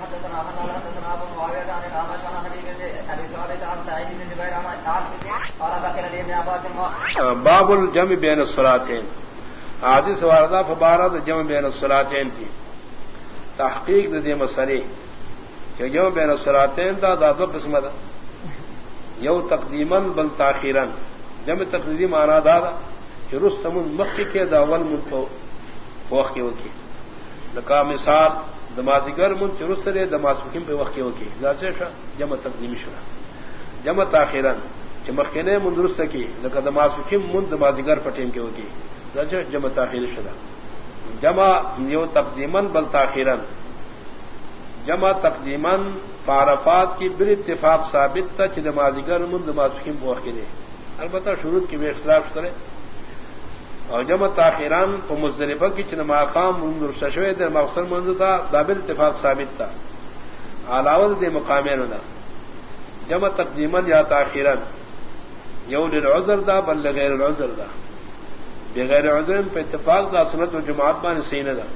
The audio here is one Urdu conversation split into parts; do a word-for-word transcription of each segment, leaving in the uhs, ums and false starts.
حدثنا حنان حدثنا ابو معاويه عن الأعمش عن حبيب بن ابي سعيد عن سعيد بن جبير عن قال ذكر لي ابن عباس باب الجمع بين الصلاتين حدیث واردہ فبارہ جمع بین الصلاتین کی تحقیق دے مسئلے کہ جمع بین الصلاتین دا دا دو قسم دا یو تقدیما بل تاخیرا جمع تقدیم معنی دا دا کہ رستم مخی کے دا اول من تو وقت ہوکی لکا مثال دمازگر من چرست دے دمازکیم پہ وقت ہوکی ذات شا جمع تقدیمی شرا جمع تاخیرا کہ مخینے من درست کی لکا دمازکیم من دمازگر پٹیم کے ہوکی جمع تاخیر شدہ جمع یو تقدیمن بل تاخیرن جمع تقدیمن فعرفات کی بال اتفاق ثابت تھا چھ نمازگر من نمازکیم کو وقت دے البتہ شروط کی بے اختلاف کرے اور جمع تاخیران کو مزدلفہ کی چھ مقام منظر ششوے در مقصد منظر تھا دابل اتفاق ثابت تھا علاوہ دے مقامین دا جمع تقدیمن یا تاخیرن یو للعذر دا بل لغیر العذر دا بغیر عذر پہ اتفاق دا سنت و جماعت بان سینہ دا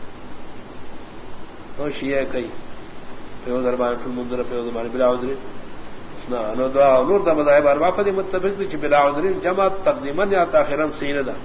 تو شیعہ کئی پیو دربان فی المنظر پیو دربان بلا عذر نو دعا نور دا مذاہب اربع فدی متفق دی چھ بلا عذر جمع تقدیمن یا تاخیرن سینہ دا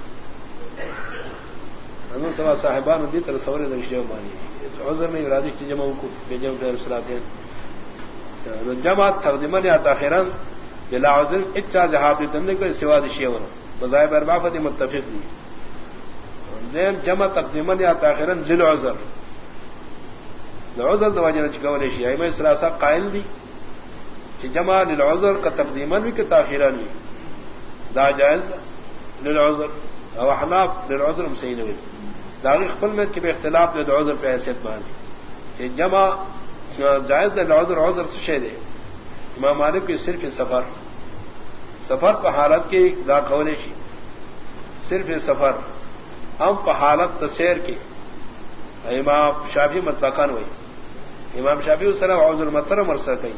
انہوں سوا صاحبان دی تر سورے دا شیعہ بانی عذر میں ارادی چھ جمع کو بے جمع بیر صلاتین جمع تقدیمن یا تاخیرن بلا عذر اچھا جہاب دی تندے کو سوا دی شیعہ ورہ مذاہب اربع فدی متفق دی دیم جمع تقدیمن یا تاخیرن ذل عذر العذر دو وجہ چکولے شیعہ میں سلاسہ قائل دی کہ جمع للعذر کا تقدیمن بھی کہ تاخیرن بھی دا جائز للعذر او حناف للعذر ہم صحیح نوی داغی خپل میں کہ بے اختلاف للعذر پہ حیثیت مانی کہ جمع جائز للعذر عذر سے شے دے امام مالک کی صرف سفر سفر پہ حالت کی دا قولے شی صرف سفر ہم پہ حالت تسیر کی امام شافعی مطلقاً ہوئی امام شافعی اس طرح عذر مطر مرسا کئی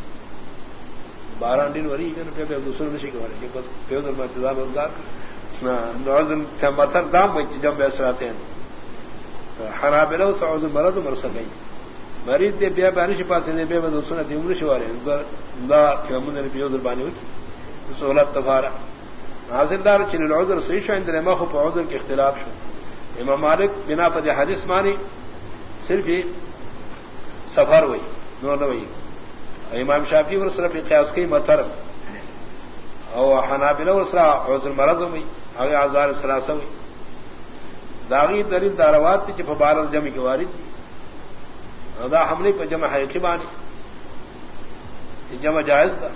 بارہ دن وری پہ پہ دوسرے نشی کے بارے بس پہ عذر انتظام عذر عذر مطر دام ہوئی جب بیسراتے ہیں حنابلہ اس عذر مرض مرسا کئی مریض دے بیا بانش پاتے نے بے دوسرے دی عمر شوارے دا کہ من نے پہ عذر بانی ہوئی سہولت تفارہ حاصل دار چل العذر صحیح شو اندر ما خو عذر کے اختلاف شو امام مالک بنا پر حدیث مانی صرف سفر ہوئی نور نہ ہوئی امام شافعی اور صرف قیاس کی مطر او حنابلہ اور صرف عذر مرض ہوئی او اعذار ثلاثہ ہوئی داغی دلیل داروات کی فبار الجمع کی وارد دا حملے پر جمع حقیقی بانی جمع جائز دا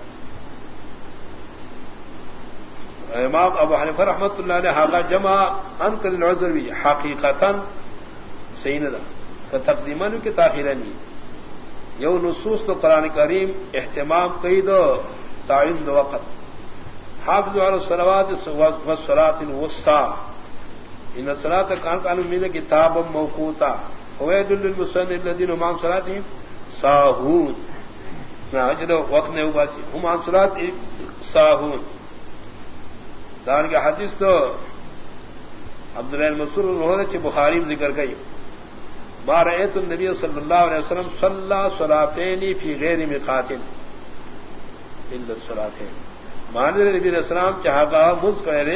امام ابو حنیفہ رحمۃ اللہ علیہ حالا جمع ان کر العذر بھی حقیقتا صحیح نہ تھا تقدیما کی تاخیرا نہیں یو نصوص تو قرآن کریم اہتمام کئی دو تعین دو وقت حافظ علی الصلوات والصلاۃ الوسطى ان الصلاۃ کان کان من کتاب موقوتا ويل للمصلين الذين هم عن صلاتهم ساهون نہ جو وقت نے وباسی هم عن صلاتهم ساهون دار کے حدیث تو عبداللہ المسعود انہوں نے بخاری میں ذکر کی ما رأيت النبي صلی اللہ علیہ وسلم صلى صلاتين في غير ميقات الا الصلاتين مان نبی علیہ السلام چاہا گا مز کرے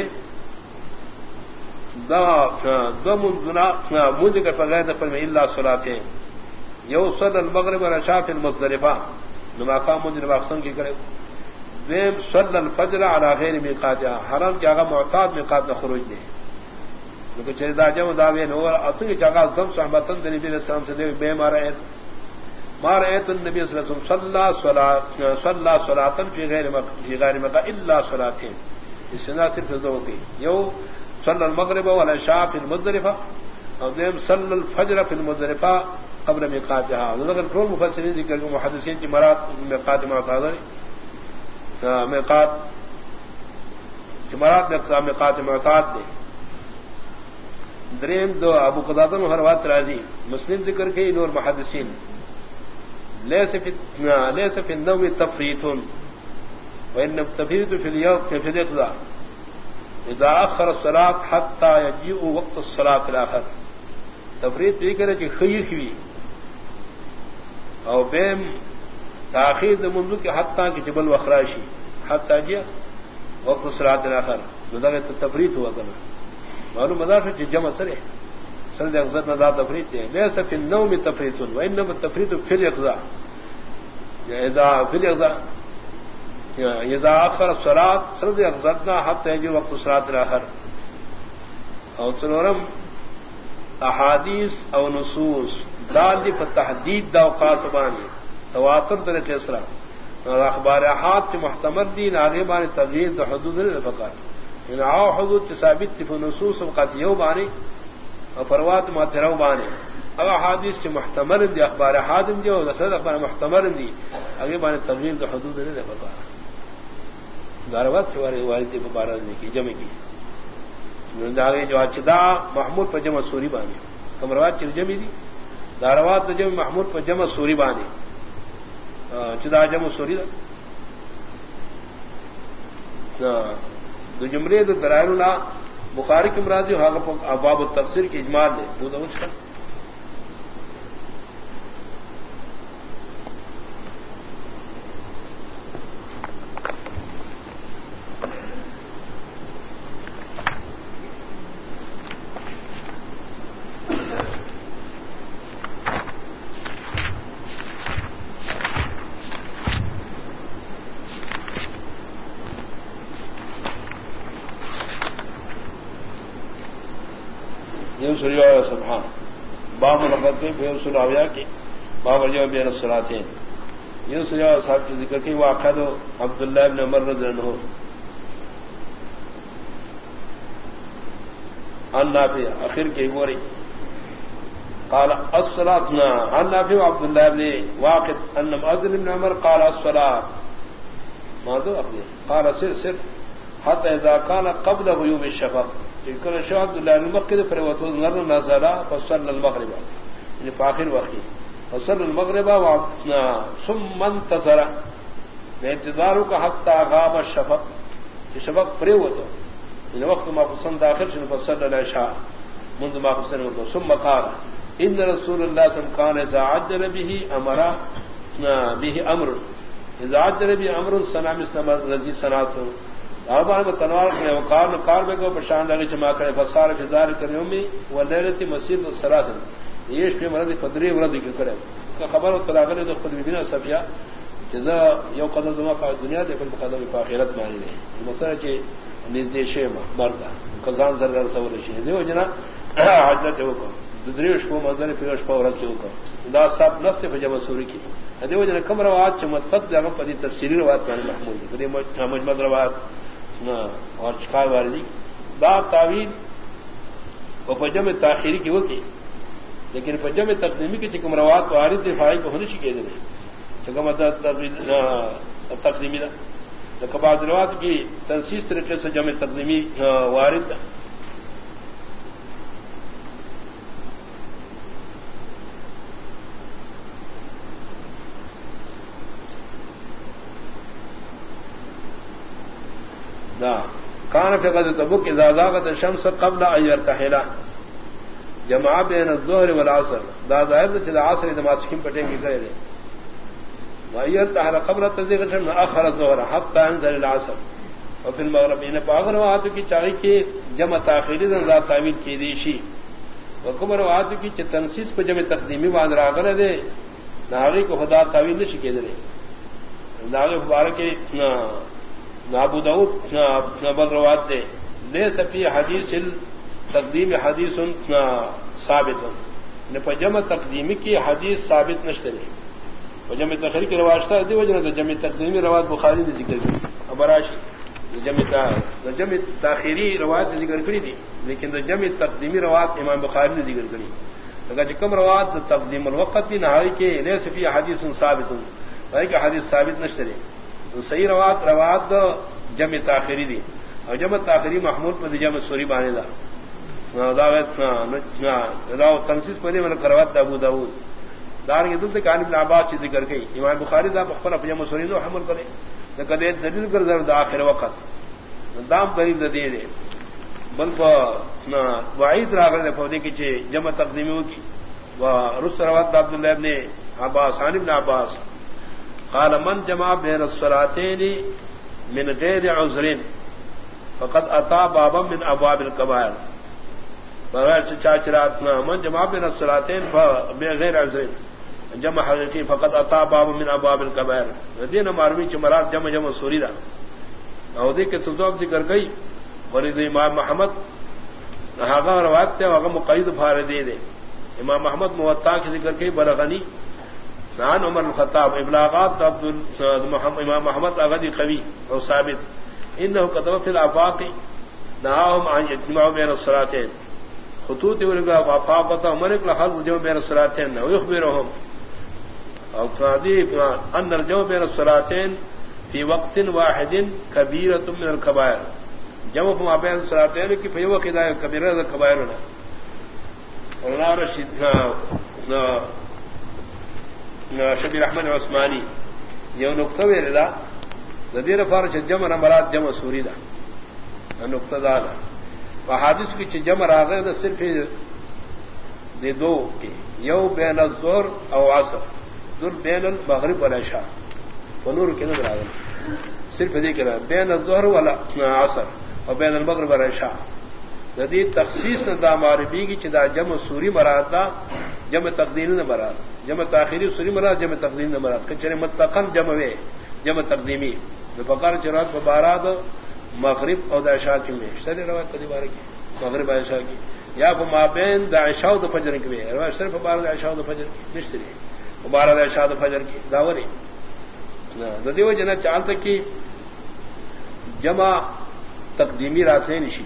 دا دو منذنا مجھ کر بغیر دفل میں الا صلاتين یو صلی المغرب والعشاء في المزدلفہ نما قام مجھ نواقسم کی کرے ویم صلی الفجر علی غیر میقاتها حرام کی آگا معتاد میقات نہ خروج دے لیکن چلی دا جمع داوین ہوا اصل کی جگہ زم صحبتن دے نبی علیہ السلام سے دے بے مارا ایت مارا ایت النبی صلی اللہ علیہ وسلم صلی صلاة فی غیر مقا الا صلاتین اس سنہ صرف دو کی یو صلی المغرب والعشاء فی المزدلفہ اور دیم صلی الفجر فی المزدلفہ قبل میقاتها لیکن کل مفسرین ذکر کو محدثین کی مراد میقات معتاد میقات جمرات میقات معتاد دے دریم دو ابو قتادہ نے روایت راضی مسلم ذکر کے نور محدثین لیس فی لیس فی النوم تفریط وان التفریط فی اليوم فی الاقضاء اذا اخر الصلاة حتى يجيء وقت الصلاة الاخر تفریط یہ کرے کہ خیر ہوئی او بیم تاخیر منذ کے حتیٰ کی جبل وخراشی حتیٰ جیا وقت صلاۃ الاخر مدغه تفریط ہوا کرنا معلوم مدار سے جمع سرے سرد اغزت ندا تفریط ہے لیس فی النوم تفریط وانما التفریط فی الاغزاء اذا فی الاغزاء اذا اخر الصلاۃ سرد اغزتنا حتى يجي وقت صلاۃ الاخر او سنورم احادیث او نصوص دال دی فتحدید دا اوقات بانی تواتر طریقے اسرا اخبار احاد کے محتمل دی ناغبان تغییر دا حدود الفقار ان عاو حدود ثابت تف نصوص اوقات یو بانی اور فروات ماترو بانی او احادیث کے محتمل دی اخبار احاد دی اور رسول اخبار محتمل دی اغبان تغییر دا حدود الفقار داروات کے والے والد مبارک نے کی جمع کی جو اچدا محمود پر جمع سوری بانی کمروات چل جمی دی داروات جمع محمود پر جمع سوری بانی چدا جمع سوری دو جملے دو درائر اللہ بخاری کی مرادی ابواب التفسیر کی اجمال نے وہ تو اس کا سبحان باب لغت میں بے اصول آویا کی باب جو بین الصلاتین یہ سجا صاحب کی ذکر کی واقعہ دو عبداللہ ابن عمر رضی اللہ عنہ عن نافع اخر کی گوری قال الصلاۃ عن نافع عبداللہ ابن واقد ان مؤذن ابن عمر قال الصلاۃ ما دو اخر قال سر سر حتى اذا كان قبل غيوب الشفق كان شو عبد الله المكي فروته نظر نزل فصلى المغرب يعني في اخر وقت فصلى المغرب ثم انتظر انتظاره حتى غاب الشفق الشفق فروته يعني وقت ما فصل داخل شنو فصلى العشاء منذ ما فصل ثم قال ان رسول الله صلى الله عليه وسلم كان اذا عجل به امر به امر اذا عجل به امر صنع مثل الذي صنعته آبان میں تنوار کرے وقار کار میں کو پرشان لگے جمع کرے فسار فزار کرنے میں وليله مسجد الصلاه یہ اس پہ مرض قدری ورد ذکر کرے کا خبر و تلاغل تو خود بنا صفیہ جزا یو قدر دما کا دنیا دے پر قدر کی اخرت مانی ہے مسئلہ کہ نزدیش مرد قزان ضرر سوال شی دیو جنا حضرت کو دریش کو مزر پیش پورت کو دا سب نست پہ جمع سوری کی دیو جنا کمر وات چمت جگہ پر تفسیری روایت میں محمود ہے مجمع روایت اور چکار والی دا تعویل وہ پجم تاخیری کی ہوتی لیکن پجم تقدیمی کی چکم روات وارد دفاعی کو ہونے شکے دے چکم تقدیمی دا کباد روات کی تنسیز طریقے سے جمع تقدیمی وارد کان فی غزوۃ تبوک اذا زاغت الشمس قبل ان يرتحل جمع بین الظہر والعصر دا ظاہر چہ عصر دماسکین پٹے کی گئے دے ويرتحل قبل تزیغ الشمس اخر الظہر حتى انزل العصر وفي المغرب ان پاغر وات کی چاہی کی جمع تاخیری ذات تعویل کی دیشی وکبر وات کی چ تنسیس پہ جمع تقدیمی وان راغر دے ناغی کو خدا تعویل نہ شکے دے ناغی مبارک ابو داؤد بل روات دے لے سفی حدیث تقدیم حدیث ثابت نے پجم تقدیمی کی حدیث ثابت نشترے پجم تخری کی رواشتہ دی وجہ جمع تقدیمی روایت بخاری نے ذکر کی ابراشی جمع جمع تاخیری روایت نے ذکر کری تھی لیکن جمع تقدیمی روایت امام بخاری نے ذکر کری اگر کم روایت تقدیم الوقت کی نہائی کے لے سفی حدیث ثابت ہوں کہ حدیث ثابت نشترے صحیح روات روات جمع تاخیری دی اور جمع تاخیری محمود پر جمع سوری بانے دا دا تنسیس پہلے میں کروات ابو داؤد دار کے دل کان ابن عباس چیز ذکر گئی امام بخاری دا بخبر جمع سوری نو حمل کرے کدے دلیل کر زر دا آخر وقت دام قریب دے دے بلکہ وعید راغر دے فودے کی چے جمع تقدیمی کی و رس روات عبداللہ ابن عباس عن ابن عباس قال من جمع بين الصلاتين من غير عذر فقد اتى بابا من ابواب الكبائر بغیر چاچرات من جمع بين الصلاتين بغیر عذر جمع حقیقی فقد اتى بابا من ابواب الكبائر دین معلومی چ مراد جمع جمع سوری دا او دې کې تذوب ذکر گئی ورید امام محمد هغه روایت ته هغه مقید فاردی دے امام محمد موطا کی ذکر کی بلغنی نان عمر الخطاب ابلاغات عبد محمد امام محمد اغدی قوی اور ثابت انه كتب في الافاق نهاهم عن اجتماع بين الصلاتين خطوط ورغا افاقه ملك لحل جو بين الصلاتين ويخبرهم او قاضي ان الجو بين الصلاتين في وقت واحد كبيرة من الكبائر جمع ما بين الصلاتين کی فیو قضاء کبیرہ الکبائر نہ مولانا رشید شبیر احمد عثمانی یہ نقطہ ویلا ذیر فارش جمع مراد جمع سوری دا نقطہ دا احادیث کی جمع راغے دا صرف دے دو کی یو بین الظہر او عصر ذل بین المغرب والعشاء ونور کے نظر آگے صرف ذکر بین الظہر والعصر اور بین المغرب والعشاء ندی تخصیص نہ دا معرفی کی چدا جمع سوری مراد دا جمع تقدیم نہ مراد جمع تاخیری سوری مراد جمع تقدیم نہ مراد کچرے متقن جمع وے جمع تقدیمی بقار چرات بارات مغرب اور عشاء کی میں شرع روایت پدی بارے کی مغرب عشاء کی یا مابین دا عشاء و فجر کی میں روایت صرف بارات عشاء و فجر کی نشتری بارات عشاء و فجر کی داوری ندی وہ جنا چال تک کی جمع تقدیمی راستے نشی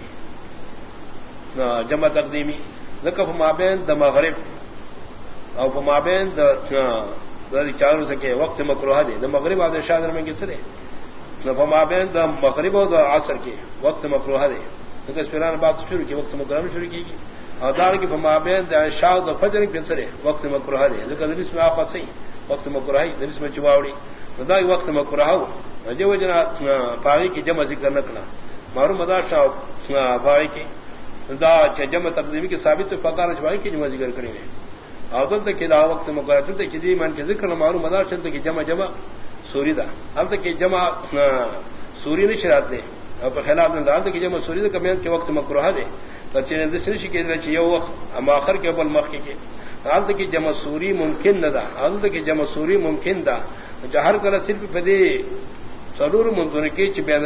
جمع تقدیمی ذکر مابین دا مغرب او مابین دا چاروں سکے وقت مکروہ دے دا مغرب اور شادر میں کس رے مابین دا مغرب اور دا عصر کے وقت مکروہ دے ذکر فیران بات شروع کی وقت مکروہ میں شروع کی گی اور دار کی مابین دا عشاء دا فجر کس رے وقت مکروہ دے ذکر دریس میں آفت صحیح وقت مکروہ دریس میں چواوڑی دا وقت مکروہ ہو جو جنا پاگی کی جمع ذکر نکلا معلوم مدار شاہ بھائی کی دا جمع تقدیمی کے ثابت فقار بھائی کی جمع ذکر کریں گے اور تک کہ دا وقت مقرر تک کہ دی مان کے ذکر معلوم مدار چلتے کہ جمع جمع سوری دا اب تک کہ جمع سوری نہیں شرات دے اور خلاف نے دال تک کہ جمع سوری دا کمیل کے وقت مکروہ دے تو چین دسنش کے یہ وقت اخر کے بل مخ کے حال تک کہ جمع سوری ممکن نہ دا حال تک کہ جمع سوری ممکن دا جہر کر صرف پدی ضرور منظور کی چ بین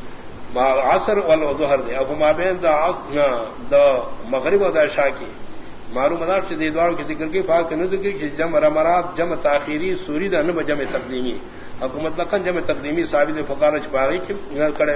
عصر والظہر دے اب مابین دا دا مغرب و دا عشاء کی معلوم مدار سے دیدوار کی ذکر کی پاک نہ ذکر کی جمع مراد جمع تاخیری سوری دا نہ جمع تقدیمی حکومت لقن جمع تقدیمی ثابت فقار باغی کی کھڑے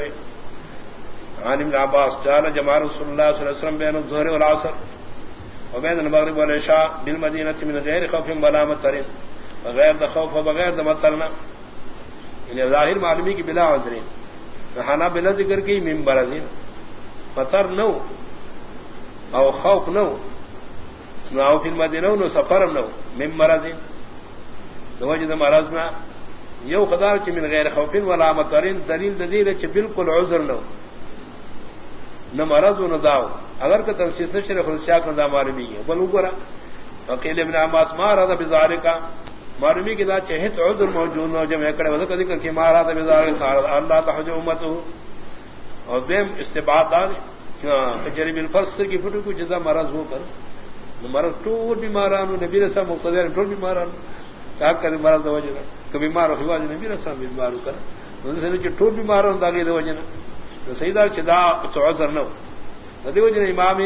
عن ابن عباس قال جمع رسول اللہ صلی اللہ علیہ وسلم بین الظہر والعصر وبین المغرب والعشاء بالمدینہ من غیر خوف ولا مطر بغیر دا خوف و بغیر دا مطرنا یعنی ظاہر معلومی کی بلا عذرین نہانا بلا ذکر کی من برزین مطر نو او خوف نو نو فی المدینہ نو سفر نو من مرضین دو وجد مرضنا یو قدار چی من غیر خوف ولا مطرین دلیل دلیل چی بالکل عذر نو نہ مرض نہ داو اگر کہ تنسیت نشر خلصیات نہ دا معلومی ہے بل اوپر وقیل ابن عباس ما رضا بذالک معلومی کی ذات چہت عذر موجود نو جب ایکڑے وذ ذکر کہ ما رضا بذالک اللہ تحج امته اور دیم استبعاد دار تجری بالفرض کی فٹو کو جزا مرض ہو کر مرض ٹول بیماران نبی رسول مقتدر ٹول بیماران کیا کرے مرض ہو جائے کبھی بیمار ہوا نبی رسول بیمار ہو کر انہوں نے ٹول بیماران داگے دو جنا سیدہ چدا عذر نو دیو جن امام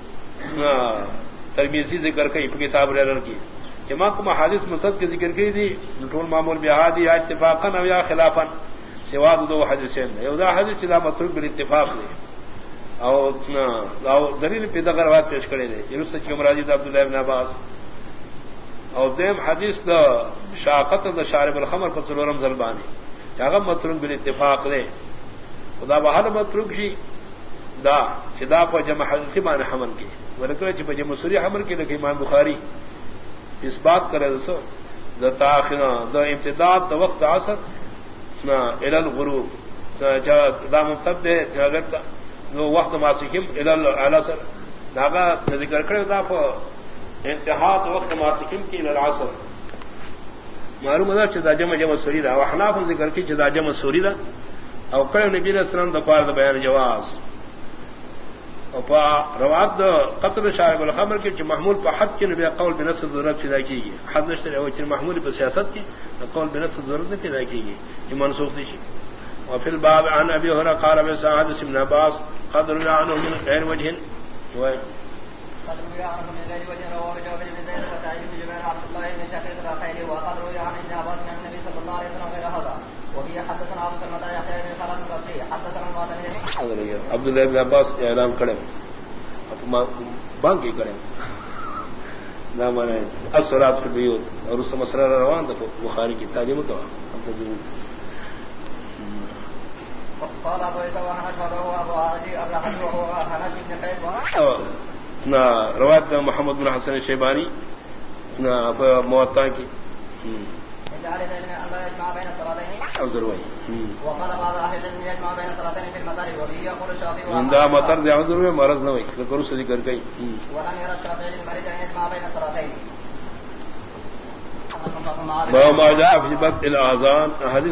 ترمذی ذکر کئی کتاب رر کی جماع کو حادث مسد کے ذکر کی تھی ٹول معمول بہادی یا اتفاقا او یا خلافا سوا دو حدیثین یودا حدیث چدا متروک بالاتفاق نے او او دلیل پیدا کروات پیش کرے دے یونس کی مراد عبداللہ ابن عباس او دیم حدیث دا شاقت دا شارب الخمر فصلورم زلبانی جاغم متروک بالاتفاق دے خدا بہر متروک جی دا چدا پر جمع حقیقی مان حمل کی ولکہ چ جمع سوری حمل کی لکہ امام بخاری اس بات کرے دسو دا تاخیر دا امتداد دا وقت عصر نا الى الغروب دا ممتد ہے اگر وہ وقت ماسکم الى العصر داغا ذکر کرے دا پر انتہا وقت ماسکم کی الى العصر معلوم ہے چدا جمع جمع سوری دا وحناف ذکر کی چدا جمع سوری دا او کڑے نبی علیہ السلام دا پار دا بیان جواز او پا روات دا قتل شارب الخمر کی چ محمول پا حد کی نبی قول بنفس ضرورت پیدا کی گئی حد نشتر او چ محمول پا سیاست کی قول بنفس ضرورت نہیں پیدا کی گئی یہ منسوخ دی شی وفي الباب عن ابي هريره قال ابن سعد بن عباس قدر عنه من غير وجه و قدر عنه من غير وجه رواه جابر بن زيد وسعيد بن جبير عبد الله بن شقيق الرقيلي وقدر عن ابن عباس عن النبي صلى الله عليه وسلم غير هذا وهي حدثنا ابو سلمة يحيى بن خالد البصري حدثنا المعتمد عبد الله بن عباس اعلان کرے اپنا بانگ کی کرے نام ہے الصلاۃ فی البیوت اور اس مسئلہ روان تھا بخاری کی تعلیم کا قال ابو يتوان اشهده ابو عادي الرحمن وهو حنش بن قيس نا روایت محمد بن حسن الشیبانی نا موطا کی جعل العلم الله يجمع بين الصلاتين او ضروري وقال بعض اهل العلم يجمع بين الصلاتين في المطر وبه يقول الشافعي عند مطر دي عذر میں مرض نہ ہوئی ذکر سے ذکر گئی ولم يرى الشافعي للمريض ان يجمع بين الصلاتين ما جاء في بدء الاذان حديث